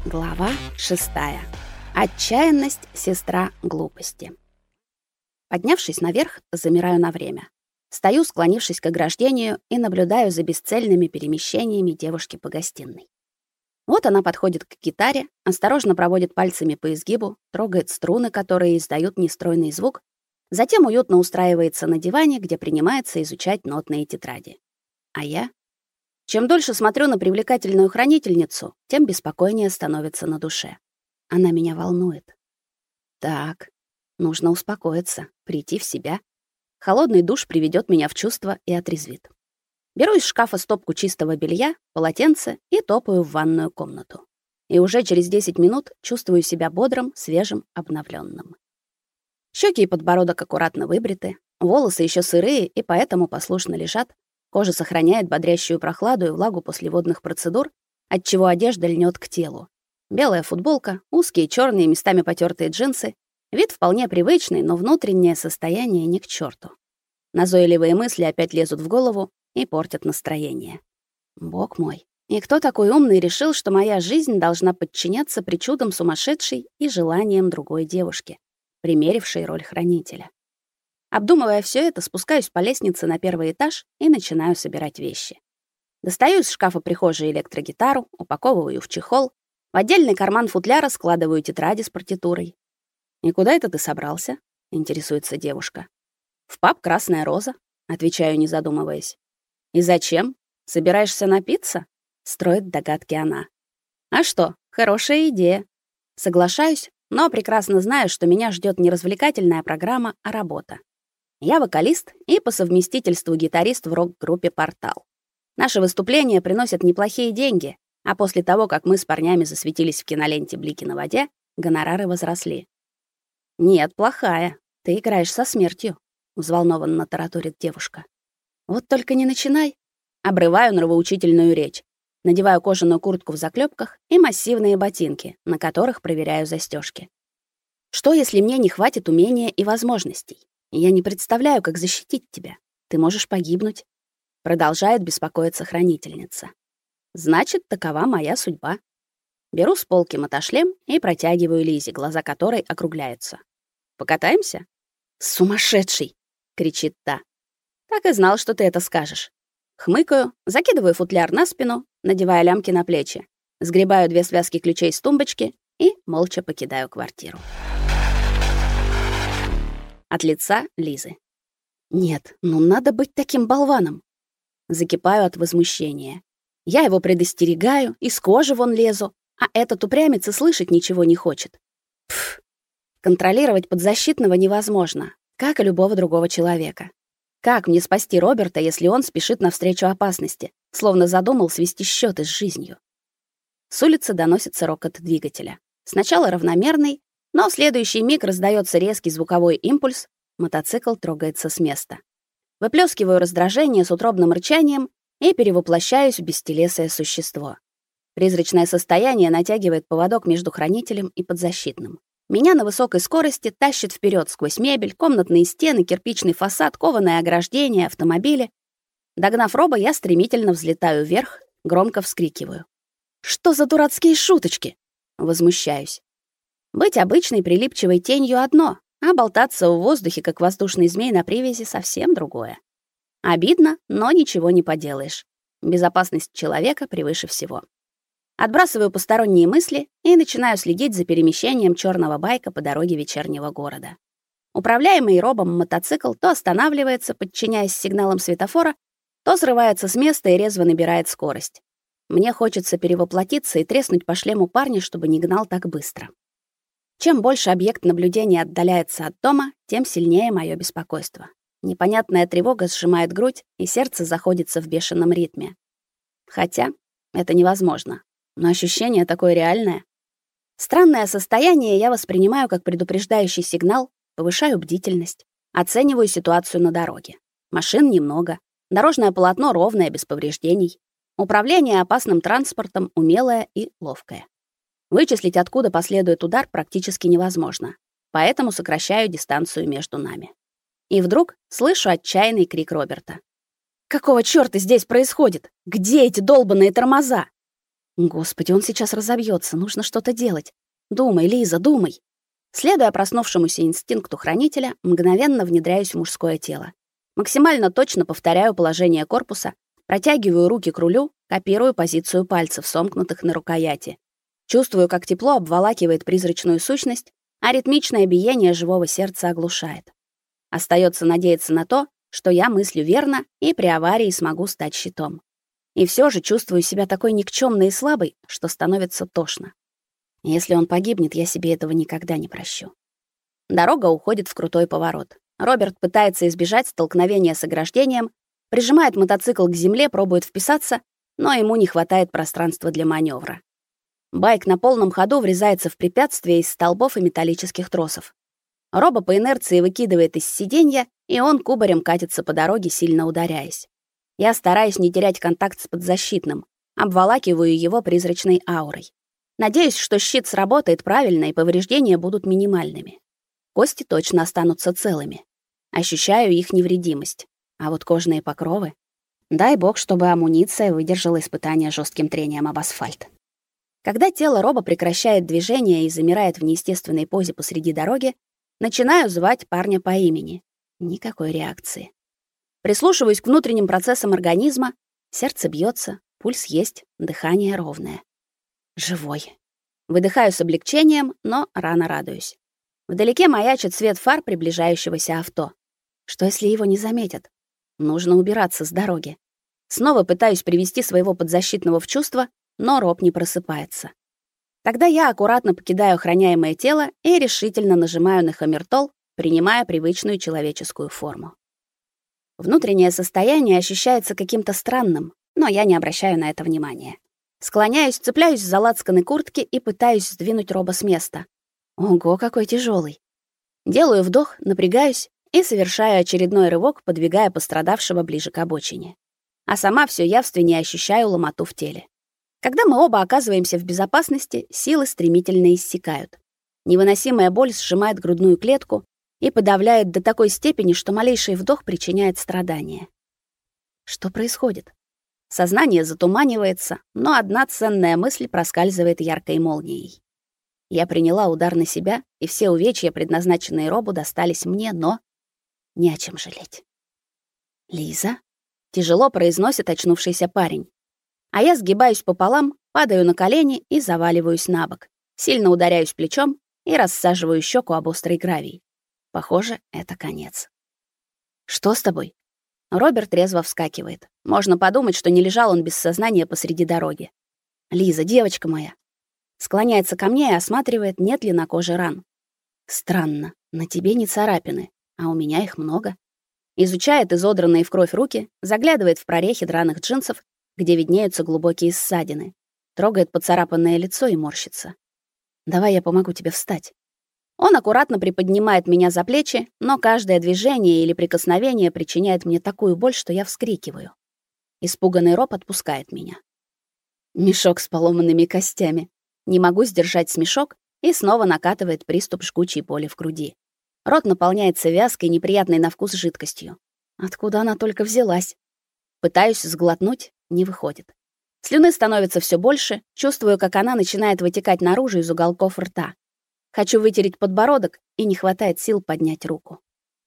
Глава 6. Отчаянность — сестра глупости. Поднявшись наверх, замираю на время. Стою, склонившись к ограждению, и наблюдаю за бесцельными перемещениями девушки по гостиной. Вот она подходит к гитаре, осторожно проводит пальцами по изгибу, трогает струны, которые издают нестройный звук, затем уютно устраивается на диване, где принимается изучать нотные тетради. А я? Чем дольше смотрю на привлекательную хранительницу, тем беспокойнее становится на душе. Она меня волнует. Так, нужно успокоиться, прийти в себя. Холодный душ приведет меня в чувство и отрезвит. Беру из шкафа стопку чистого белья, полотенце и топаю в ванную комнату. И уже через 10 минут чувствую себя бодрым, свежим, обновленным. Щеки и подбородок аккуратно выбриты, волосы еще сырые и поэтому послушно лежат. Кожа сохраняет бодрящую прохладу и влагу после водных процедур, отчего одежда льнет к телу. Белая футболка, узкие черные местами потертые джинсы. Вид вполне привычный, но внутреннее состояние ни к черту. Назойливые мысли опять лезут в голову и портят настроение. Бог мой, и кто такой умный решил, что моя жизнь должна подчиняться причудам сумасшедшей и желаниям другой девушки, примерившей роль хранителя? Обдумывая все это, спускаюсь по лестнице на первый этаж и начинаю собирать вещи. Достаю из шкафа прихожей электрогитару, упаковываю в чехол, в отдельный карман футляра складываю тетради с партитурой. «И куда это ты собрался?» — интересуется девушка. «В паб «Красная роза», — отвечаю, не задумываясь. «И зачем? Собираешься напиться?» — строит догадки она. «А что, хорошая идея». Соглашаюсь, но прекрасно знаю, что меня ждет не развлекательная программа, а работа. Я вокалист и по совместительству гитарист в рок-группе «Портал». Наши выступления приносят неплохие деньги, а после того, как мы с парнями засветились в киноленте «Блики на воде», гонорары возросли. «Нет, плохая. Ты играешь со смертью», — взволнованно тараторит девушка. «Вот только не начинай». Обрываю нравоучительную речь, надеваю кожаную куртку в заклепках и массивные ботинки, на которых проверяю застежки. Что, если мне не хватит умения и возможностей? Я не представляю, как защитить тебя. Ты можешь погибнуть. Продолжает беспокоиться хранительница. Значит, такова моя судьба. Беру с полки мотошлем и протягиваю Лизе, глаза которой округляются. Покатаемся? Сумасшедший, кричит та. Так и знал, что ты это скажешь. Хмыкаю, закидываю футляр на спину, надевая лямки на плечи, сгребаю 2 связки ключей с тумбочки и молча покидаю квартиру. От лица Лизы. Нет, ну надо быть таким болваном. Закипаю от возмущения. Я его предостерегаю, из кожи вон лезу, а этот упрямец и слышать ничего не хочет. Пф. Контролировать подзащитного невозможно, как и любого другого человека. Как мне спасти Роберта, если он спешит навстречу опасности, словно задумал свести счеты с жизнью? С улицы доносится рокот двигателя. Сначала равномерный, но в следующий миг раздается резкий звуковой импульс, мотоцикл трогается с места. Выплескиваю раздражение с утробным рычанием и перевоплощаюсь в бестелесное существо. Призрачное состояние натягивает поводок между хранителем и подзащитным. Меня на высокой скорости тащит вперед сквозь мебель, комнатные стены, кирпичный фасад, кованое ограждение, автомобили. Догнав Роба, я стремительно взлетаю вверх, громко вскрикиваю. «Что за дурацкие шуточки?» Возмущаюсь. Быть обычной прилипчивой тенью одно, а болтаться в воздухе, как воздушный змей на привязи, совсем другое. Обидно, но ничего не поделаешь. Безопасность человека превыше всего. Отбрасываю посторонние мысли и начинаю следить за перемещением черного байка по дороге вечернего города. Управляемый Робом мотоцикл то останавливается, подчиняясь сигналам светофора, то срывается с места и резво набирает скорость. Мне хочется перевоплотиться и треснуть по шлему парня, чтобы не гнал так быстро. Чем больше объект наблюдения отдаляется от дома, тем сильнее мое беспокойство. Непонятная тревога сжимает грудь, и сердце заходится в бешеном ритме. Хотя это невозможно, но ощущение такое реальное. Странное состояние я воспринимаю как предупреждающий сигнал, повышаю бдительность, оцениваю ситуацию на дороге. Машин немного, дорожное полотно ровное, без повреждений. Управление опасным транспортом умелое и ловкое. Вычислить, откуда последует удар, практически невозможно, поэтому сокращаю дистанцию между нами. И вдруг слышу отчаянный крик Роберта. «Какого чёрта здесь происходит? Где эти долбаные тормоза?» Господи, он сейчас разобьется, нужно что-то делать. Думай, Лиза, думай. Следуя проснувшемуся инстинкту хранителя, мгновенно внедряюсь в мужское тело. Максимально точно повторяю положение корпуса, протягиваю руки к рулю, копирую позицию пальцев, сомкнутых на рукояти. Чувствую, как тепло обволакивает призрачную сущность, а ритмичное биение живого сердца оглушает. Остается надеяться на то, что я мыслю верно и при аварии смогу стать щитом. И все же чувствую себя такой никчёмной и слабой, что становится тошно. Если он погибнет, я себе этого никогда не прощу. Дорога уходит в крутой поворот. Роберт пытается избежать столкновения с ограждением, прижимает мотоцикл к земле, пробует вписаться, но ему не хватает пространства для маневра. Байк на полном ходу врезается в препятствие из столбов и металлических тросов. Роба по инерции выкидывает из сиденья, и он кубарем катится по дороге, сильно ударяясь. Я стараюсь не терять контакт с подзащитным, обволакиваю его призрачной аурой. Надеюсь, что щит сработает правильно и повреждения будут минимальными. Кости точно останутся целыми. Ощущаю их невредимость. А вот кожные покровы... Дай бог, чтобы амуниция выдержала испытание жестким трением об асфальт. Когда тело Роба прекращает движение и замирает в неестественной позе посреди дороги, начинаю звать парня по имени. Никакой реакции. Прислушиваюсь к внутренним процессам организма. Сердце бьется, пульс есть, дыхание ровное. Живой. Выдыхаю с облегчением, но рано радуюсь. Вдалеке маячит свет фар приближающегося авто. Что если его не заметят? Нужно убираться с дороги. Снова пытаюсь привести своего подзащитного в чувство, но Роб не просыпается. Тогда я аккуратно покидаю охраняемое тело и решительно нажимаю на хаммертол, принимая привычную человеческую форму. Внутреннее состояние ощущается каким-то странным, но я не обращаю на это внимания. Склоняюсь, цепляюсь за лацканы куртки и пытаюсь сдвинуть Роба с места. Ого, какой тяжелый. Делаю вдох, напрягаюсь и совершаю очередной рывок, подвигая пострадавшего ближе к обочине. А сама все явственнее ощущаю ломоту в теле. Когда мы оба оказываемся в безопасности, силы стремительно иссякают. Невыносимая боль сжимает грудную клетку и подавляет до такой степени, что малейший вдох причиняет страдания. Что происходит? Сознание затуманивается, но одна ценная мысль проскальзывает яркой молнией. Я приняла удар на себя, и все увечья, предназначенные Робу, достались мне, но не о чем жалеть. «Лиза?» — тяжело произносит очнувшийся парень. А я сгибаюсь пополам, падаю на колени и заваливаюсь на бок. Сильно ударяюсь плечом и рассаживаю щеку об острый гравий. Похоже, это конец. «Что с тобой?» Роберт резво вскакивает. Можно подумать, что не лежал он без сознания посреди дороги. «Лиза, девочка моя!» Склоняется ко мне и осматривает, нет ли на коже ран. «Странно, на тебе не царапины, а у меня их много». Изучает изодранные в кровь руки, заглядывает в прорехи драных джинсов, где виднеются глубокие ссадины, трогает поцарапанное лицо и морщится. «Давай я помогу тебе встать». Он аккуратно приподнимает меня за плечи, но каждое движение или прикосновение причиняет мне такую боль, что я вскрикиваю. Испуганный Роб отпускает меня. Мешок с поломанными костями. Не могу сдержать смешок, и снова накатывает приступ жгучей боли в груди. Рот наполняется вязкой, неприятной на вкус жидкостью. Откуда она только взялась? Пытаюсь сглотнуть, не выходит. Слюны становится все больше, чувствую, как она начинает вытекать наружу из уголков рта. Хочу вытереть подбородок, и не хватает сил поднять руку.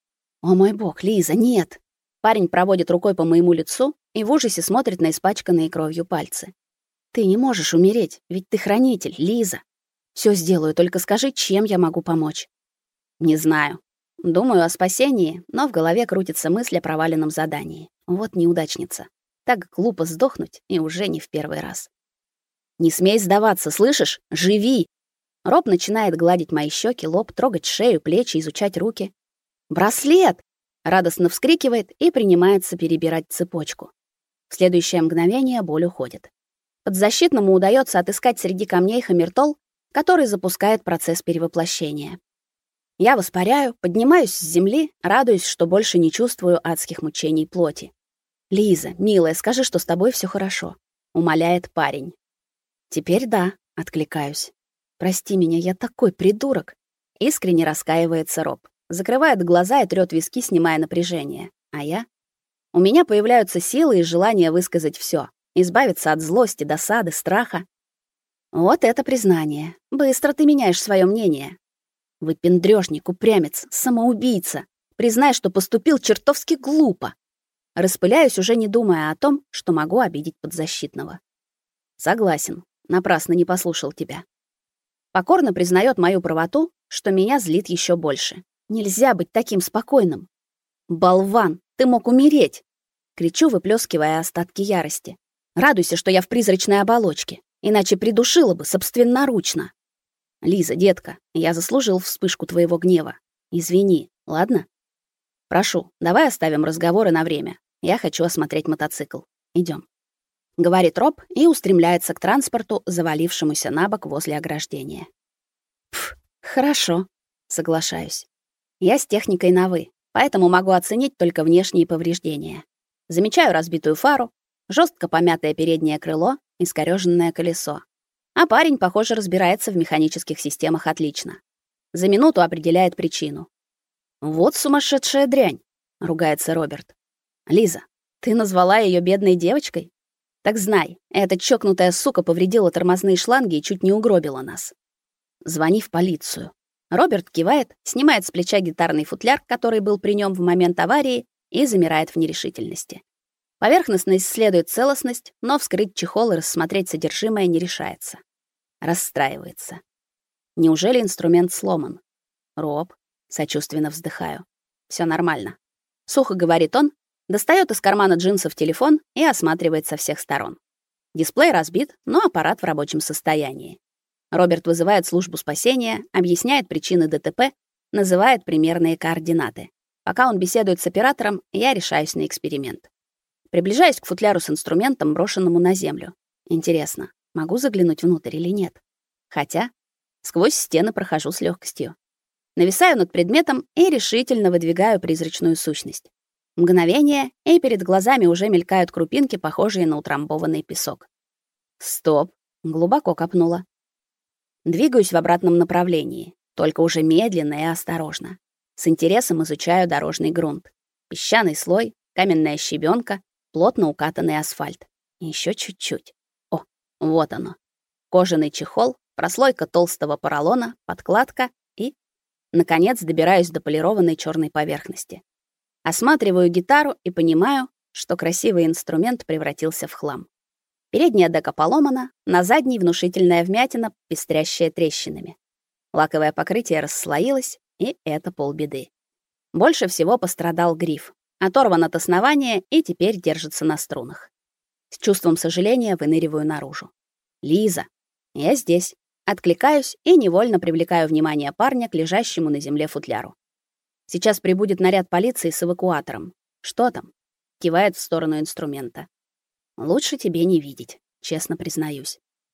О мой бог, Лиза, нет. Парень проводит рукой по моему лицу и в ужасе смотрит на испачканные кровью пальцы. Ты не можешь умереть, ведь ты хранитель, Лиза. Все сделаю, только скажи, чем я могу помочь. Не знаю. Думаю о спасении, но в голове крутится мысль о проваленном задании. Вот неудачница. Так глупо сдохнуть, и уже не в первый раз. Не смей сдаваться, слышишь? Живи! Роб начинает гладить мои щеки, лоб, трогать шею, плечи, изучать руки. «Браслет!» — радостно вскрикивает и принимается перебирать цепочку. В следующее мгновение боль уходит. Подзащитному удается отыскать среди камней хаммертол, который запускает процесс перевоплощения. Я воспаряю, поднимаюсь с земли, радуюсь, что больше не чувствую адских мучений плоти. «Лиза, милая, скажи, что с тобой все хорошо», — умоляет парень. «Теперь да», — откликаюсь. «Прости меня, я такой придурок!» Искренне раскаивается Роб. Закрывает глаза и трёт виски, снимая напряжение. А я? У меня появляются силы и желание высказать всё, избавиться от злости, досады, страха. Вот это признание. Быстро ты меняешь свое мнение. Выпендрёжник, упрямец, самоубийца. Признай, что поступил чертовски глупо. Распыляюсь, уже не думая о том, что могу обидеть подзащитного. Согласен. Напрасно не послушал тебя. Покорно признает мою правоту, что меня злит еще больше. Нельзя быть таким спокойным. Болван, ты мог умереть. Кричу, выплескивая остатки ярости. Радуйся, что я в призрачной оболочке, иначе придушила бы собственноручно. Лиза, детка, я заслужил вспышку твоего гнева. Извини, ладно? Прошу, давай оставим разговоры на время. Я хочу осмотреть мотоцикл. Идём. Говорит Роб и устремляется к транспорту, завалившемуся на бок возле ограждения. Хорошо, соглашаюсь. Я с техникой на «вы», поэтому могу оценить только внешние повреждения. Замечаю разбитую фару, жестко помятое переднее крыло, искорёженное колесо. А парень, похоже, разбирается в механических системах отлично. За минуту определяет причину. «Вот сумасшедшая дрянь», — ругается Роберт. «Лиза, ты назвала её бедной девочкой? Так знай, эта чокнутая сука повредила тормозные шланги и чуть не угробила нас. Звони в полицию». Роберт кивает, снимает с плеча гитарный футляр, который был при нём в момент аварии, и замирает в нерешительности. Поверхностно исследует целостность, но вскрыть чехол и рассмотреть содержимое не решается. Расстраивается. Неужели инструмент сломан? Роб, сочувственно вздыхаю. Всё нормально. Сухо говорит он, достаёт из кармана джинсов телефон и осматривает со всех сторон. Дисплей разбит, но аппарат в рабочем состоянии. Роберт вызывает службу спасения, объясняет причины ДТП, называет примерные координаты. Пока он беседует с оператором, я решаюсь на эксперимент. Приближаюсь к футляру с инструментом, брошенному на землю. Интересно, могу заглянуть внутрь или нет? Хотя сквозь стены прохожу с лёгкостью. Нависаю над предметом и решительно выдвигаю призрачную сущность. Мгновение, и перед глазами уже мелькают крупинки, похожие на утрамбованный песок. Стоп, глубоко копнула. Двигаюсь в обратном направлении, только уже медленно и осторожно. С интересом изучаю дорожный грунт. Песчаный слой, каменная щебенка, плотно укатанный асфальт. Еще чуть-чуть. О, вот оно. Кожаный чехол, прослойка толстого поролона, подкладка и, наконец, добираюсь до полированной черной поверхности. Осматриваю гитару и понимаю, что красивый инструмент превратился в хлам. Передняя дека поломана, на задней внушительная вмятина, пестрящая трещинами. Лаковое покрытие расслоилось, и это полбеды. Больше всего пострадал гриф. Оторван от основания и теперь держится на струнах. С чувством сожаления выныриваю наружу. «Лиза, я здесь». Откликаюсь и невольно привлекаю внимание парня к лежащему на земле футляру. «Сейчас прибудет наряд полиции с эвакуатором. Что там?» Кивает в сторону инструмента. «Лучше тебе не видеть, честно признаюсь».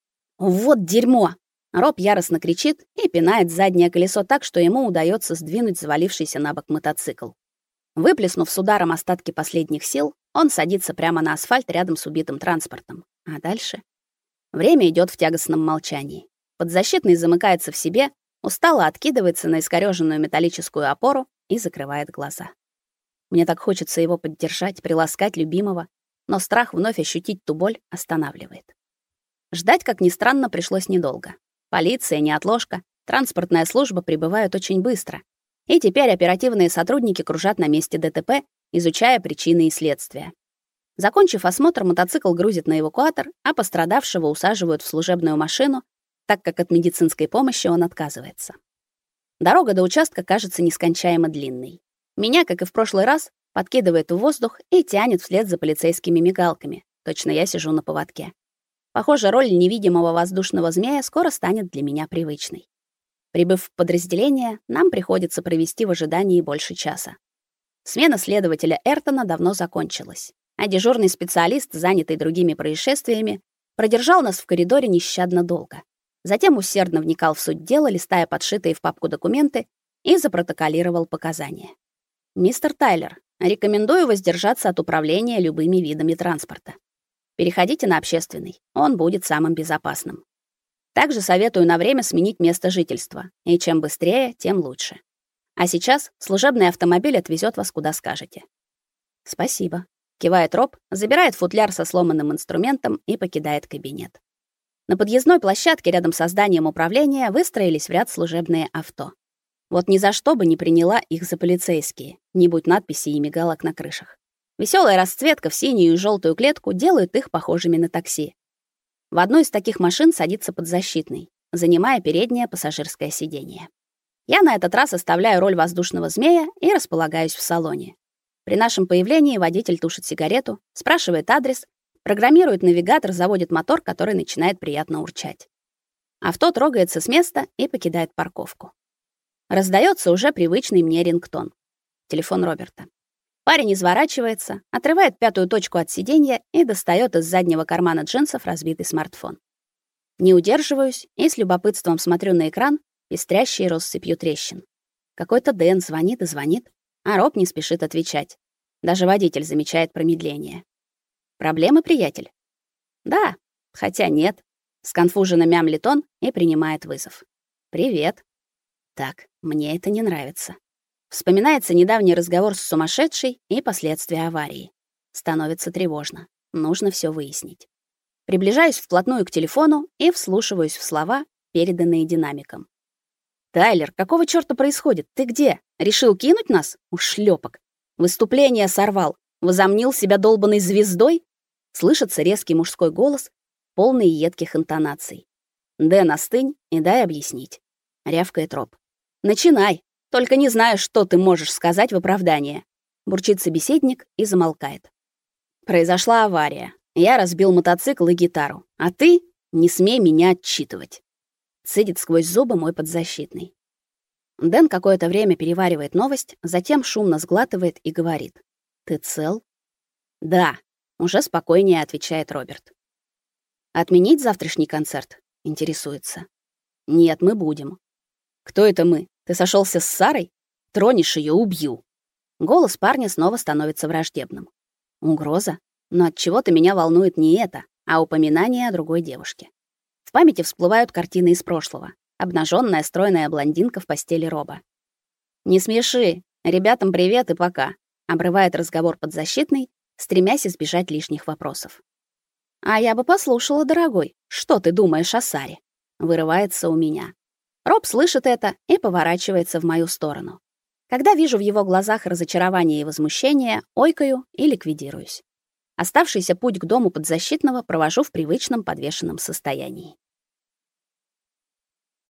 «Вот дерьмо!» Роб яростно кричит и пинает заднее колесо так, что ему удается сдвинуть завалившийся на бок мотоцикл. Выплеснув с ударом остатки последних сил, он садится прямо на асфальт рядом с убитым транспортом. А дальше? Время идет в тягостном молчании. Подзащитный замыкается в себе, устало откидывается на искорёженную металлическую опору и закрывает глаза. Мне так хочется его поддержать, приласкать любимого, но страх вновь ощутить ту боль останавливает. Ждать, как ни странно, пришлось недолго. Полиция, неотложка, транспортная служба прибывают очень быстро. И теперь оперативные сотрудники кружат на месте ДТП, изучая причины и следствия. Закончив осмотр, мотоцикл грузят на эвакуатор, а пострадавшего усаживают в служебную машину, так как от медицинской помощи он отказывается. Дорога до участка кажется нескончаемо длинной. Меня, как и в прошлый раз, подкидывает в воздух и тянет вслед за полицейскими мигалками. Точно я сижу на поводке. Похоже, роль невидимого воздушного змея скоро станет для меня привычной. Прибыв в подразделение, нам приходится провести в ожидании больше часа. Смена следователя Эртона давно закончилась, а дежурный специалист, занятый другими происшествиями, продержал нас в коридоре нещадно долго. Затем усердно вникал в суть дела, листая подшитые в папку документы, и запротоколировал показания. «Мистер Тайлер, рекомендую воздержаться от управления любыми видами транспорта. Переходите на общественный, он будет самым безопасным. Также советую на время сменить место жительства, и чем быстрее, тем лучше. А сейчас служебный автомобиль отвезет вас куда скажете». «Спасибо», — кивает Роб, забирает футляр со сломанным инструментом и покидает кабинет. На подъездной площадке рядом с зданием управления выстроились в ряд служебные авто. Вот ни за что бы не приняла их за полицейские, не будь надписей и мигалок на крышах. Веселая расцветка в синюю и желтую клетку делают их похожими на такси. В одну из таких машин садится подзащитный, занимая переднее пассажирское сиденье. Я на этот раз оставляю роль воздушного змея и располагаюсь в салоне. При нашем появлении водитель тушит сигарету, спрашивает адрес, программирует навигатор, заводит мотор, который начинает приятно урчать. Авто трогается с места и покидает парковку. Раздается уже привычный мне рингтон. Телефон Роберта. Парень изворачивается, отрывает пятую точку от сиденья и достает из заднего кармана джинсов разбитый смартфон. Не удерживаюсь и с любопытством смотрю на экран, пестрящий россыпью трещин. Какой-то Дэн звонит и звонит, а Роб не спешит отвечать. Даже водитель замечает промедление. Проблемы, приятель? Да, хотя нет. Сконфуженно мямлит он и принимает вызов. Привет. Так, мне это не нравится. Вспоминается недавний разговор с сумасшедшей и последствия аварии. Становится тревожно. Нужно все выяснить. Приближаюсь вплотную к телефону и вслушиваюсь в слова, переданные динамиком. Тайлер, какого чёрта происходит? Ты где? Решил кинуть нас? Ушлёпок. Выступление сорвал. Возомнил себя долбаной звездой? Слышится резкий мужской голос, полный едких интонаций. Дэн, остынь и дай объяснить. Рявкает Роб. Начинай. Только не знаю, что ты можешь сказать в оправдание. Бурчит собеседник и замолкает. Произошла авария. Я разбил мотоцикл и гитару. А ты не смей меня отчитывать. Цедит сквозь зубы мой подзащитный. Дэн какое-то время переваривает новость, затем шумно сглатывает и говорит: "Ты цел?" "Да", уже спокойнее отвечает Роберт. "Отменить завтрашний концерт?" интересуется. "Нет, мы будем". "Кто это мы? Ты сошелся с Сарой? Тронешь ее, убью". Голос парня снова становится враждебным. Угроза? Но отчего-то меня волнует не это, а упоминание о другой девушке. В памяти всплывают картины из прошлого. Обнаженная стройная блондинка в постели Роба. «Не смеши. Ребятам привет и пока», — обрывает разговор подзащитный, стремясь избежать лишних вопросов. «А я бы послушала, дорогой. Что ты думаешь о Саре?» — вырывается у меня. Роб слышит это и поворачивается в мою сторону. Когда вижу в его глазах разочарование и возмущение, ойкаю и ликвидируюсь. Оставшийся путь к дому подзащитного провожу в привычном подвешенном состоянии.